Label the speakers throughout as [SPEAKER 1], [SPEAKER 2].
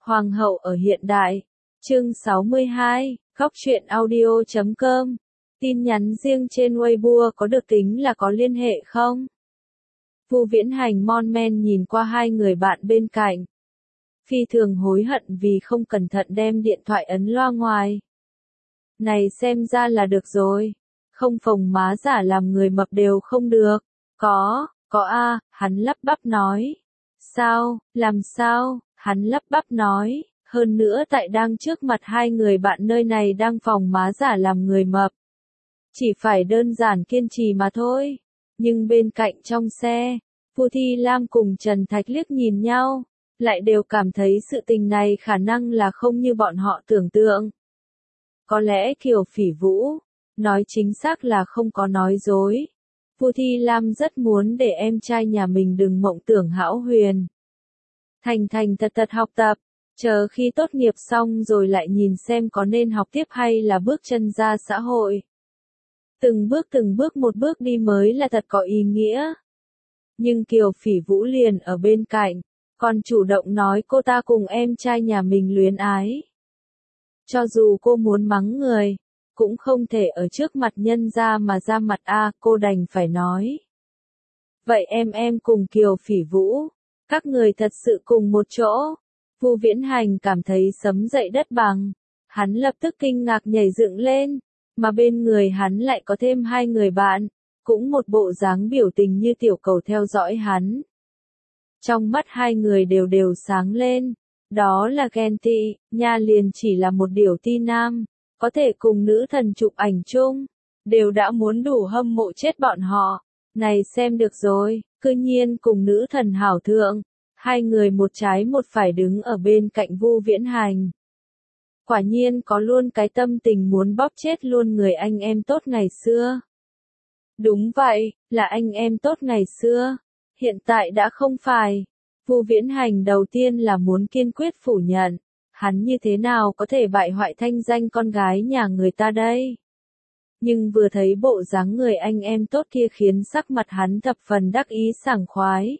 [SPEAKER 1] Hoàng hậu ở hiện đại. Chương 62, Góc truyện audio.com. Tin nhắn riêng trên Weibo có được tính là có liên hệ không? Vu Viễn Hành mon men nhìn qua hai người bạn bên cạnh. Phi thường hối hận vì không cẩn thận đem điện thoại ấn loa ngoài. Này xem ra là được rồi. Không phồng má giả làm người mập đều không được. Có a, hắn lắp bắp nói. Sao, làm sao, hắn lắp bắp nói. Hơn nữa tại đang trước mặt hai người bạn nơi này đang phồng má giả làm người mập. Chỉ phải đơn giản kiên trì mà thôi. Nhưng bên cạnh trong xe, Vu Thi Lam cùng Trần Thạch liếc nhìn nhau, lại đều cảm thấy sự tình này khả năng là không như bọn họ tưởng tượng. Có lẽ Kiều Phỉ Vũ, nói chính xác là không có nói dối. Vu Thi Lam rất muốn để em trai nhà mình đừng mộng tưởng hão huyền. Thành thật học tập, chờ khi tốt nghiệp xong rồi lại nhìn xem có nên học tiếp hay là bước chân ra xã hội. Từng bước một bước đi mới là thật có ý nghĩa. Nhưng Kiều Phỉ Vũ liền ở bên cạnh, còn chủ động nói cô ta cùng em trai nhà mình luyến ái. Cho dù cô muốn mắng người, cũng không thể ở trước mặt nhân ra mà ra mặt cô đành phải nói. Vậy em cùng Kiều Phỉ Vũ, các người thật sự cùng một chỗ. Vu Viễn Hành cảm thấy sấm dậy đất bằng, hắn lập tức kinh ngạc nhảy dựng lên, mà bên người hắn lại có thêm hai người bạn, cũng một bộ dáng biểu tình như tiểu cầu theo dõi hắn. Trong mắt hai người đều sáng lên, đó là ghen tị, nha liền chỉ là một điểu ti nam, có thể cùng nữ thần chụp ảnh chung, đều đã muốn đủ hâm mộ chết bọn họ. Này xem được rồi, cư nhiên cùng nữ thần hảo thượng, hai người một trái một phải đứng ở bên cạnh Vu Viễn Hành. Quả nhiên có luôn cái tâm tình muốn bóp chết luôn người anh em tốt ngày xưa. Đúng vậy, là anh em tốt ngày xưa, hiện tại đã không phải. Vu Viễn Hành đầu tiên là muốn kiên quyết phủ nhận, hắn như thế nào có thể bại hoại thanh danh con gái nhà người ta đây. Nhưng vừa thấy bộ dáng người anh em tốt kia khiến sắc mặt hắn thập phần đắc ý sảng khoái.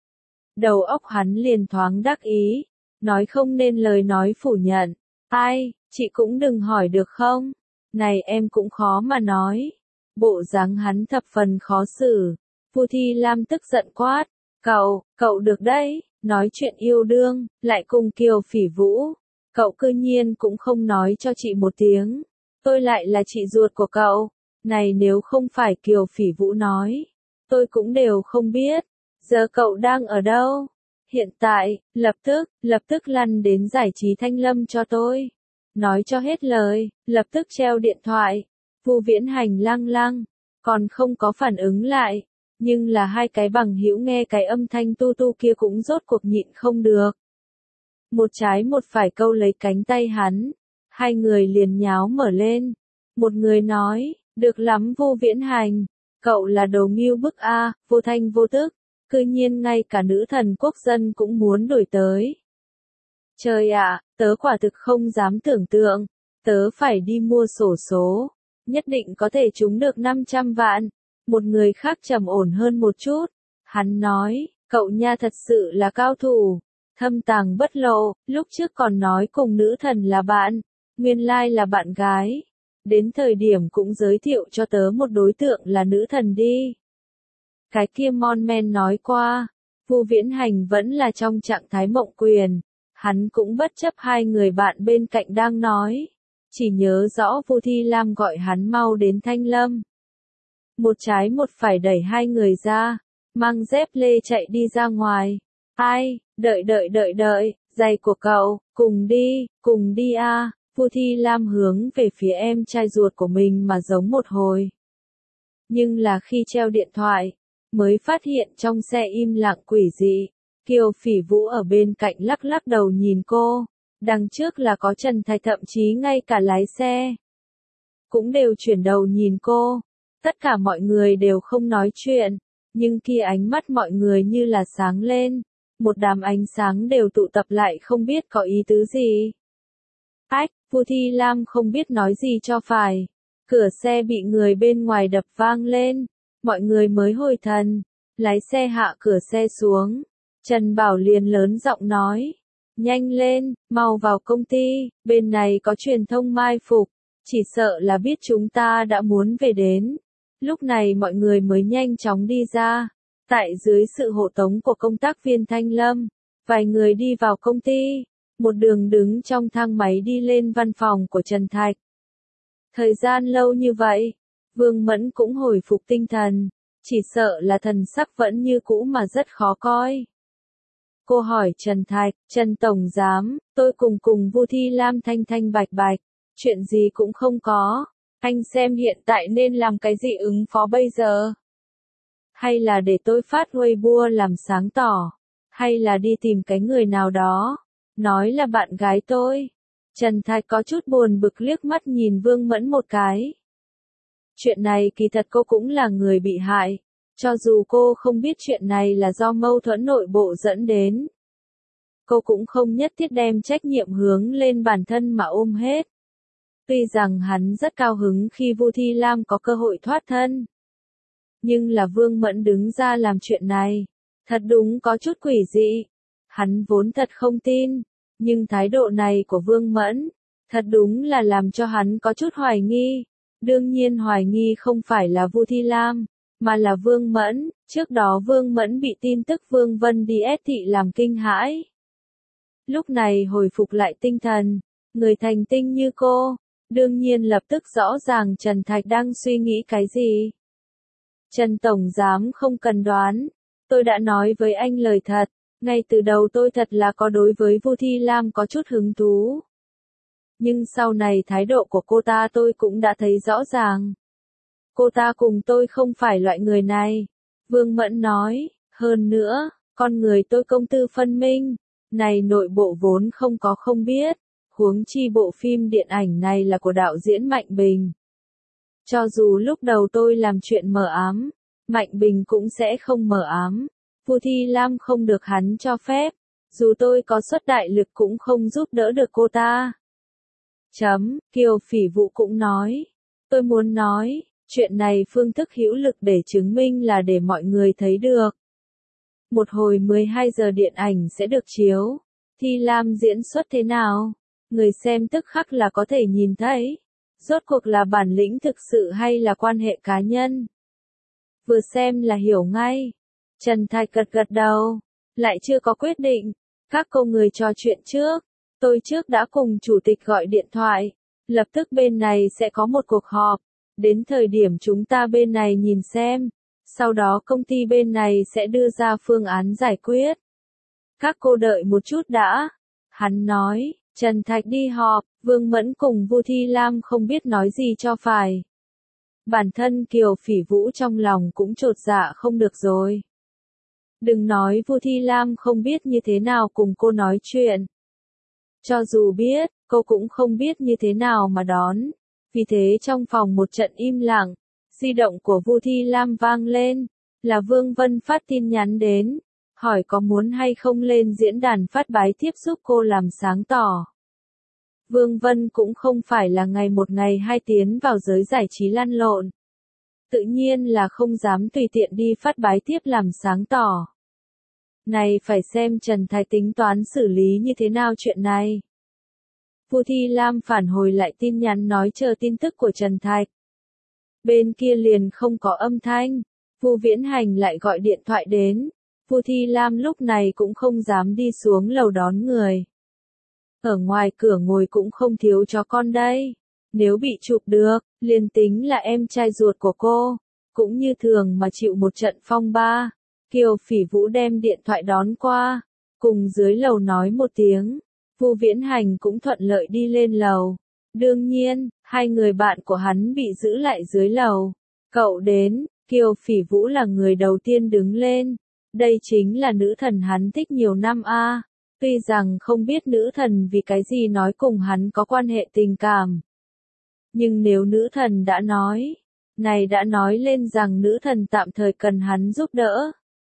[SPEAKER 1] Đầu óc hắn liền thoáng đắc ý, nói không nên lời nói phủ nhận. Ai, chị cũng đừng hỏi được không? Này em cũng khó mà nói. Bộ dáng hắn thập phần khó xử. Vu Thi Lam tức giận quát. Cậu được đấy, nói chuyện yêu đương, lại cùng Kiều Phỉ Vũ. Cậu cư nhiên cũng không nói cho chị một tiếng. Tôi lại là chị ruột của cậu. Này nếu không phải Kiều Phỉ Vũ nói, tôi cũng đều không biết. Giờ cậu đang ở đâu? Hiện tại, lập tức lăn đến giải trí Thanh Lâm cho tôi. Nói cho hết lời, lập tức treo điện thoại. Vu Viễn Hành lăng, còn không có phản ứng lại. Nhưng là hai cái bằng hữu nghe cái âm thanh tu kia cũng rốt cuộc nhịn không được. Một trái một phải câu lấy cánh tay hắn. Hai người liền nháo mở lên. Một người nói, được lắm Vu Viễn Hành. Cậu là đồ mưu bức vô thanh vô tức. Cư nhiên ngay cả nữ thần quốc dân cũng muốn đổi tới. Trời ạ, tớ quả thực không dám tưởng tượng. Tớ phải đi mua xổ số. Nhất định có thể trúng được 500 vạn. Một người khác trầm ổn hơn một chút. Hắn nói, cậu nha thật sự là cao thủ. Thâm tàng bất lộ, lúc trước còn nói cùng nữ thần là bạn. Nguyên lai là bạn gái. Đến thời điểm cũng giới thiệu cho tớ một đối tượng là nữ thần đi. Cái kia mon men nói qua, Vu Viễn Hành vẫn là trong trạng thái mộng quyền. Hắn cũng bất chấp hai người bạn bên cạnh đang nói. Chỉ nhớ rõ Vu Thi Lam gọi hắn mau đến Thanh Lâm. Một trái một phải đẩy hai người ra, mang dép lê chạy đi ra ngoài. Ai, đợi, giày của cậu, cùng đi Vu Thi Lam hướng về phía em trai ruột của mình mà giống một hồi. Nhưng là khi treo điện thoại, mới phát hiện trong xe im lặng quỷ dị. Kiều Phỉ Vũ ở bên cạnh lắc đầu nhìn cô. Đằng trước là có Trần Thạch, thậm chí ngay cả lái xe cũng đều chuyển đầu nhìn cô. Tất cả mọi người đều không nói chuyện, nhưng kia ánh mắt mọi người như là sáng lên. Một đám ánh sáng đều tụ tập lại không biết có ý tứ gì. Vu Thi Lam không biết nói gì cho phải. Cửa xe bị người bên ngoài đập vang lên. Mọi người mới hồi thần. Lái xe hạ cửa xe xuống. Trần Bảo liền lớn giọng nói. Nhanh lên, mau vào công ty, bên này có truyền thông mai phục, chỉ sợ là biết chúng ta đã muốn về đến. Lúc này mọi người mới nhanh chóng đi ra, tại dưới sự hộ tống của công tác viên Thanh Lâm, vài người đi vào công ty, một đường đứng trong thang máy đi lên văn phòng của Trần Thạch. Thời gian lâu như vậy, Vương Mẫn cũng hồi phục tinh thần, chỉ sợ là thần sắc vẫn như cũ mà rất khó coi. Cô hỏi Trần Thạch, Trần Tổng Giám, tôi cùng Vu Thi Lam thanh thanh bạch bạch, chuyện gì cũng không có, anh xem hiện tại nên làm cái gì ứng phó bây giờ? Hay là để tôi phát Weibo làm sáng tỏ, hay là đi tìm cái người nào đó, nói là bạn gái tôi? Trần Thạch có chút buồn bực liếc mắt nhìn Vương Mẫn một cái. Chuyện này kỳ thật cô cũng là người bị hại, cho dù cô không biết chuyện này là do mâu thuẫn nội bộ dẫn đến. Cô cũng không nhất thiết đem trách nhiệm hướng lên bản thân mà ôm hết. Tuy rằng hắn rất cao hứng khi Vu Thi Lam có cơ hội thoát thân. Nhưng là Vương Mẫn đứng ra làm chuyện này, thật đúng có chút quỷ dị. Hắn vốn thật không tin, nhưng thái độ này của Vương Mẫn, thật đúng là làm cho hắn có chút hoài nghi. Đương nhiên hoài nghi không phải là Vu Thi Lam, mà là Vương Mẫn. Trước đó Vương Mẫn bị tin tức Vương Vân đi ép thị làm kinh hãi. Lúc này hồi phục lại tinh thần, người thành tinh như cô, đương nhiên lập tức rõ ràng Trần Thạch đang suy nghĩ cái gì. Trần Tổng Giám không cần đoán, tôi đã nói với anh lời thật, ngay từ đầu tôi thật là có đối với Vu Thi Lam có chút hứng thú. Nhưng sau này thái độ của cô ta tôi cũng đã thấy rõ ràng. Cô ta cùng tôi không phải loại người này. Vương Mẫn nói, hơn nữa, con người tôi công tư phân minh, này nội bộ vốn không có không biết, huống chi bộ phim điện ảnh này là của đạo diễn Mạnh Bình. Cho dù lúc đầu tôi làm chuyện mờ ám, Mạnh Bình cũng sẽ không mờ ám. Vu Thi Lam không được hắn cho phép, dù tôi có xuất đại lực cũng không giúp đỡ được cô ta. Kiều Phỉ Vũ cũng nói, tôi muốn nói, chuyện này phương thức hữu lực để chứng minh là để mọi người thấy được. Một hồi 12 giờ điện ảnh sẽ được chiếu, Thi Lam diễn xuất thế nào, người xem tức khắc là có thể nhìn thấy, rốt cuộc là bản lĩnh thực sự hay là quan hệ cá nhân. Vừa xem là hiểu ngay. Trần Thạch gật gật đầu, lại chưa có quyết định, các cô người trò chuyện trước. Tôi trước đã cùng chủ tịch gọi điện thoại, lập tức bên này sẽ có một cuộc họp, đến thời điểm chúng ta bên này nhìn xem, sau đó công ty bên này sẽ đưa ra phương án giải quyết. Các cô đợi một chút đã. Hắn nói, Trần Thạch đi họp, Vương Mẫn cùng Vu Thi Lam không biết nói gì cho phải. Bản thân Kiều Phỉ Vũ trong lòng cũng chột dạ không được rồi. Đừng nói Vu Thi Lam không biết như thế nào cùng cô nói chuyện. Cho dù biết, cô cũng không biết như thế nào mà đón. Vì thế trong phòng một trận im lặng, di động của Vu Thi Lam vang lên, là Vương Vân phát tin nhắn đến, hỏi có muốn hay không lên diễn đàn phát bái tiếp giúp cô làm sáng tỏ. Vương Vân cũng không phải là ngày một ngày hai tiến vào giới giải trí lăn lộn. Tự nhiên là không dám tùy tiện đi phát bái tiếp làm sáng tỏ. Này phải xem Trần Thạch tính toán xử lý như thế nào chuyện này. Vu Thi Lam phản hồi lại tin nhắn nói chờ tin tức của Trần Thạch. Bên kia liền không có âm thanh, Vu Viễn Hành lại gọi điện thoại đến. Vu Thi Lam lúc này cũng không dám đi xuống lầu đón người. Ở ngoài cửa ngồi cũng không thiếu chó con đây. Nếu bị chụp được, liền tính là em trai ruột của cô, cũng như thường mà chịu một trận phong ba. Kiều Phỉ Vũ đem điện thoại đón qua, cùng dưới lầu nói một tiếng. Vu Viễn Hành cũng thuận lợi đi lên lầu. Đương nhiên, hai người bạn của hắn bị giữ lại dưới lầu. Cậu đến, Kiều Phỉ Vũ là người đầu tiên đứng lên. Đây chính là nữ thần hắn thích nhiều năm a. Tuy rằng không biết nữ thần vì cái gì nói cùng hắn có quan hệ tình cảm. Nhưng nếu nữ thần đã nói, này đã nói lên rằng nữ thần tạm thời cần hắn giúp đỡ.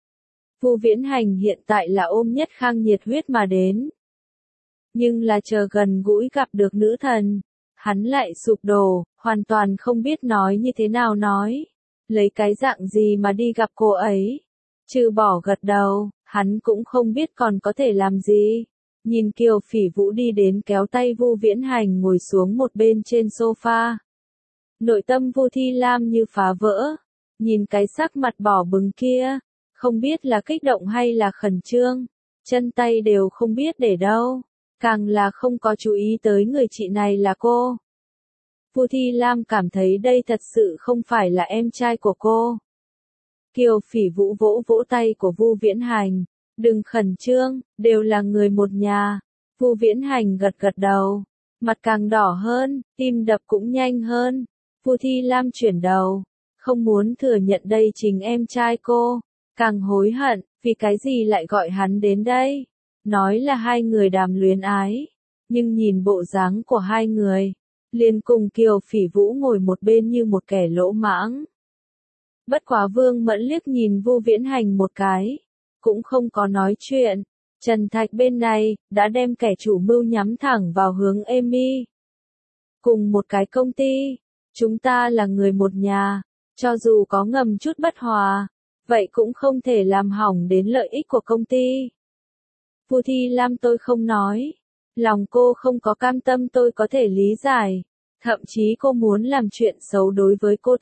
[SPEAKER 1] Vu Viễn Hành hiện tại là ôm Nhất Khang nhiệt huyết mà đến. Nhưng là chờ gần gũi gặp được nữ thần, hắn lại sụp đổ, hoàn toàn không biết nói như thế nào nói. Lấy cái dạng gì mà đi gặp cô ấy. Trừ bỏ gật đầu, hắn cũng không biết còn có thể làm gì. nhìn Kiều Phỉ Vũ đi đến kéo tay Vu Viễn Hành ngồi xuống một bên trên sofa. Nội tâm Vu Thi Lam như phá vỡ, nhìn cái sắc mặt đỏ bừng kia, không biết là kích động hay là khẩn trương, chân tay đều không biết để đâu, càng là không có chú ý tới người chị này là cô. Vu Thi Lam cảm thấy đây thật sự không phải là em trai của cô. Kiều Phỉ Vũ vỗ vỗ tay của Vu Viễn Hành, đừng khẩn trương, đều là người một nhà. Vu Viễn Hành gật gật đầu, mặt càng đỏ hơn, tim đập cũng nhanh hơn. Vu Thi Lam chuyển đầu, không muốn thừa nhận đây chính em trai cô, càng hối hận, vì cái gì lại gọi hắn đến đây. Nói là hai người đàm luyến ái, nhưng nhìn bộ dáng của hai người, liền cùng Kiều Phỉ Vũ ngồi một bên như một kẻ lỗ mãng. Bất quá Vương Mẫn liếc nhìn Vu Viễn Hành một cái, cũng không có nói chuyện. Trần Thạch bên này, đã đem kẻ chủ mưu nhắm thẳng vào hướng Amy. Cùng một cái công ty, chúng ta là người một nhà, cho dù có ngầm chút bất hòa, vậy cũng không thể làm hỏng đến lợi ích của công ty. Vu Thi Lam tôi không nói, lòng cô không có cam tâm tôi có thể lý giải, thậm chí cô muốn làm chuyện xấu đối với cô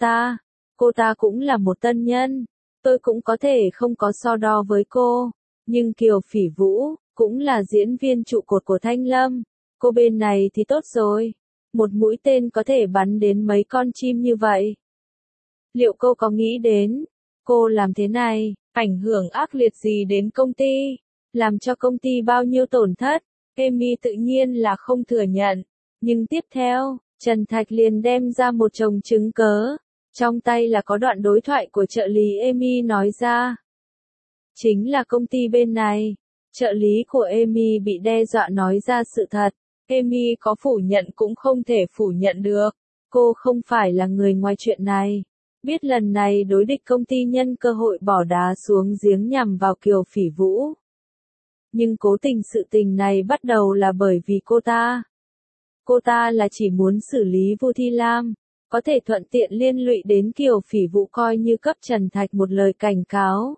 [SPEAKER 1] ta cũng là một tân nhân, tôi cũng có thể không có so đo với cô, nhưng Kiều Phỉ Vũ, cũng là diễn viên trụ cột của Thanh Lâm, cô bên này thì tốt rồi, một mũi tên có thể bắn đến mấy con chim như vậy. Liệu cô có nghĩ đến, cô làm thế này, ảnh hưởng ác liệt gì đến công ty, làm cho công ty bao nhiêu tổn thất? Amy tự nhiên là không thừa nhận, nhưng tiếp theo, Trần Thạch liền đem ra một chồng chứng cớ, trong tay là có đoạn đối thoại của trợ lý Amy nói ra. Chính là công ty bên này, trợ lý của Amy bị đe dọa nói ra sự thật, Amy có phủ nhận cũng không thể phủ nhận được, cô không phải là người ngoài chuyện này. Biết lần này đối địch công ty nhân cơ hội bỏ đá xuống giếng nhằm vào Kiều Phỉ Vũ. Nhưng cố tình sự tình này bắt đầu là bởi vì cô ta. Cô ta là chỉ muốn xử lý Vu Thi Lam, có thể thuận tiện liên lụy đến Kiều Phỉ Vũ coi như cấp Trần Thạch một lời cảnh cáo.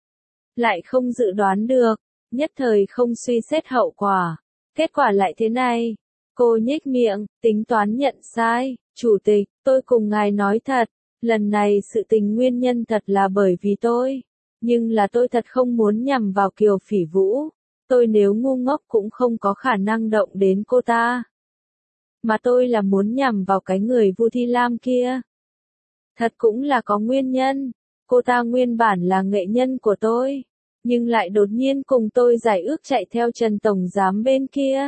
[SPEAKER 1] Lại không dự đoán được, nhất thời không suy xét hậu quả. Kết quả lại thế này. Cô nhếch miệng, tính toán nhận sai. Chủ tịch, tôi cùng ngài nói thật, lần này sự tình nguyên nhân thật là bởi vì tôi. Nhưng là tôi thật không muốn nhằm vào Kiều Phỉ Vũ. Tôi nếu ngu ngốc cũng không có khả năng động đến cô ta. Mà tôi là muốn nhằm vào cái người Vu Thi Lam kia. Thật cũng là có nguyên nhân. Cô ta nguyên bản là nghệ nhân của tôi, nhưng lại đột nhiên cùng tôi giải ước chạy theo Trần Tổng Giám bên kia.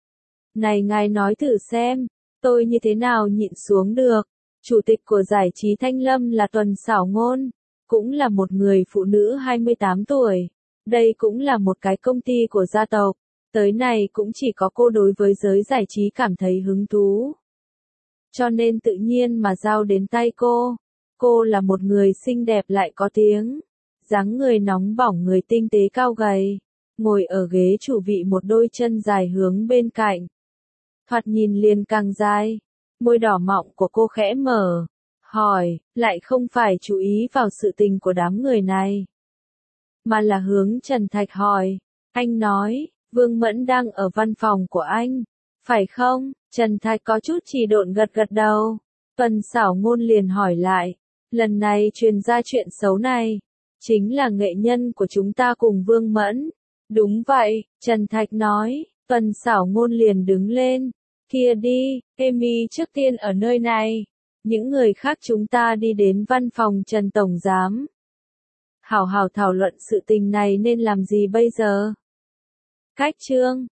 [SPEAKER 1] Này ngài nói thử xem, tôi như thế nào nhịn xuống được. Chủ tịch của giải trí Thanh Lâm là Tuần Sảo Ngôn, cũng là một người phụ nữ 28 tuổi. Đây cũng là một cái công ty của gia tộc. Tới này cũng chỉ có cô đối với giới giải trí cảm thấy hứng thú. Cho nên tự nhiên mà giao đến tay cô. Cô là một người xinh đẹp lại có tiếng. Dáng người nóng bỏng, người tinh tế cao gầy. Ngồi ở ghế chủ vị một đôi chân dài hướng bên cạnh. Thoạt nhìn liền càng dài. Môi đỏ mọng của cô khẽ mở. Hỏi, lại không phải chú ý vào sự tình của đám người này. Mà là hướng Trần Thạch hỏi. Anh nói, Vương Mẫn đang ở văn phòng của anh. Phải không? Trần Thạch có chút chỉ độn gật gật đầu. Tuần Sảo Ngôn liền hỏi lại. Lần này truyền ra chuyện xấu này. Chính là nghệ nhân của chúng ta cùng Vương Mẫn. Đúng vậy, Trần Thạch nói. Tuần Sảo Ngôn liền đứng lên. Kia đi, Amy trước tiên ở nơi này. Những người khác chúng ta đi đến văn phòng Trần Tổng Giám. Hảo hảo thảo luận sự tình này nên làm gì bây giờ? Cách chương